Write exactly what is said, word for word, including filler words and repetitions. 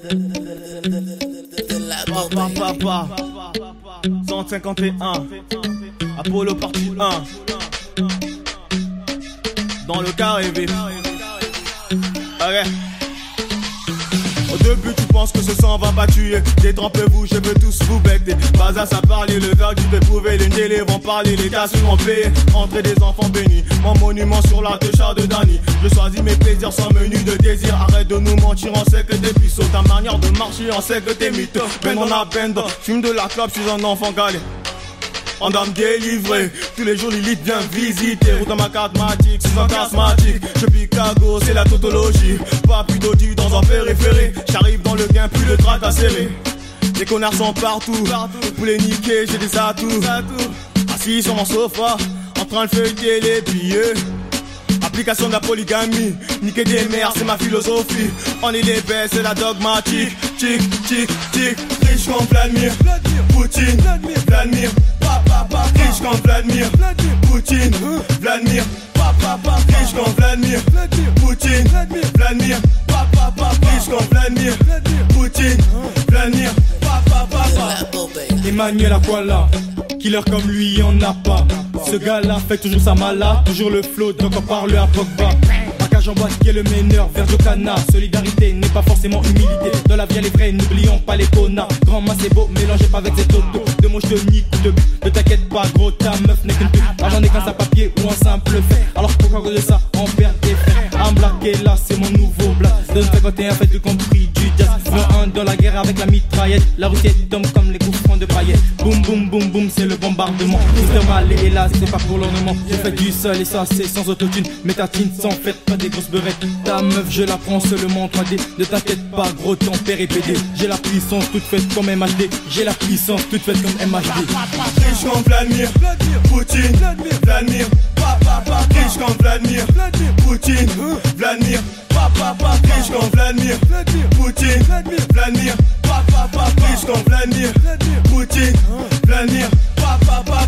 Papa, papa, cent cinquante et un, Apollo partie un, dans le carré V. Ok. Au début tu penses que ce sang va pas tuer. Détrempez-vous, je veux tous vous becter. Pas à ça parler, le verre du vais prouver. Les nés vont parler, les gars seront payés. Entrée des enfants bénis, mon monument sur la touche de Dani. Je choisis mes plaisirs sans menu de désir. Arrête de nous mentir, on sait que t'es puceau. Ta manière de marcher, on sait que t'es mytho. Ben on a bend, fume de la clope, je suis un enfant galé. En dame délivré, tous les jours l'élite vient visiter. Route dans ma catmatique, sous un asthmatique. Je Chicago, c'est la tautologie. Pas plus d'audi dans un périphérique. J'arrive dans le gain, plus le trac à serrer. Les connards sont partout, pour les niquer, j'ai des atouts. Assis sur mon sofa, en train de feuilleter les billets. Application de la polygamie, niquer des mères, c'est ma philosophie. On est les bêtes, c'est la dogmatique. Tic, tic, tic, riche comme Vladimir Poutine, Vladimir, papa, papa, riche comme Vladimir Poutine, Vladimir, papa, papa, riche comme Vladimir Poutine, Vladimir, papa, papa, riche comme Vladimir Poutine, Vladimir, papa, papa. Emmanuel Aquala, killer comme lui, y'en a pas. Ce gars-là fait toujours sa mala, toujours le flow, donc on parle à Pogba. Marquage en boîte qui est le meneur, vers du canard. Solidarité n'est pas forcément humilité. Dans la vie elle est vraie, n'oublions pas les connards. Grand masse c'est beau, mélangez pas avec ces autos. De mots je te nique ou de but, ne t'inquiète pas gros, ta meuf n'est qu'une pute. L'argent n'est qu'un sac papier ou un simple fait. Alors pourquoi cause de ça on perd des frères. Un black est là, c'est mon nouveau black. De cinquante et un fait tout compris du jazz. un dans la guerre avec la mitraillette. La routière tombe comme les coups francs de paillettes. Boum boum boum boum, c'est le bombardement. Mister Mal et hélas, c'est pas pour l'ornement. Je fais du seul et ça c'est sans autotune. Mets ta tine sans faire pas des grosses beurrettes. Ta meuf je la prends seulement trois D. Ne t'inquiète pas gros, ton père est pédé. J'ai la puissance toute faite comme M H D. J'ai la puissance toute faite comme M H D. Riche comme Vladimir Poutine, Vladimir, papa, papa, riche comme Vladimir Poutine, Vladimir, papa, papa, riche comme Vladimir Poutine, Vladimir, papa, papa, riche comme Vladimir Poutine, Vladimir, papa, papa.